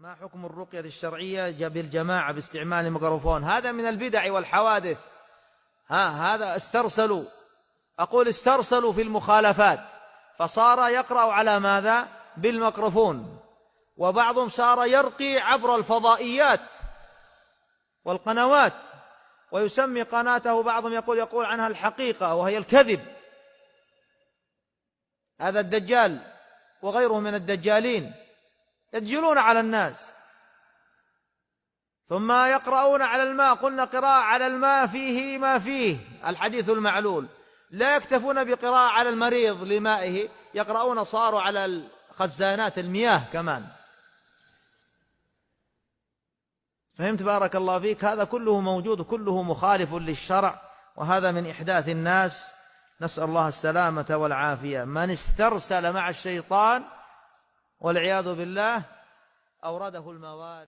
ما حكم الرقية الشرعية بالجماعة باستعمال الميكروفون؟ هذا من البدع والحوادث. هذا استرسلوا، أقول استرسلوا في المخالفات، فصار يقرأ على ماذا؟ بالميكروفون. وبعضهم صار يرقي عبر الفضائيات والقنوات، ويسمي قناته بعضهم يقول عنها الحقيقة وهي الكذب. هذا الدجال وغيره من الدجالين يدجلون على الناس، ثم يقرؤون على الماء. قلنا قراءة على الماء فيه ما فيه الحديث المعلول. لا يكتفون بقراءة على المريض لمائه، يقرؤون صاروا على خزانات المياه كمان. فهمت بارك الله فيك؟ هذا كله موجود، كله مخالف للشرع، وهذا من إحداث الناس، نسأل الله السلامة والعافية. من استرسل مع الشيطان والعياذ بالله أورده الموارد.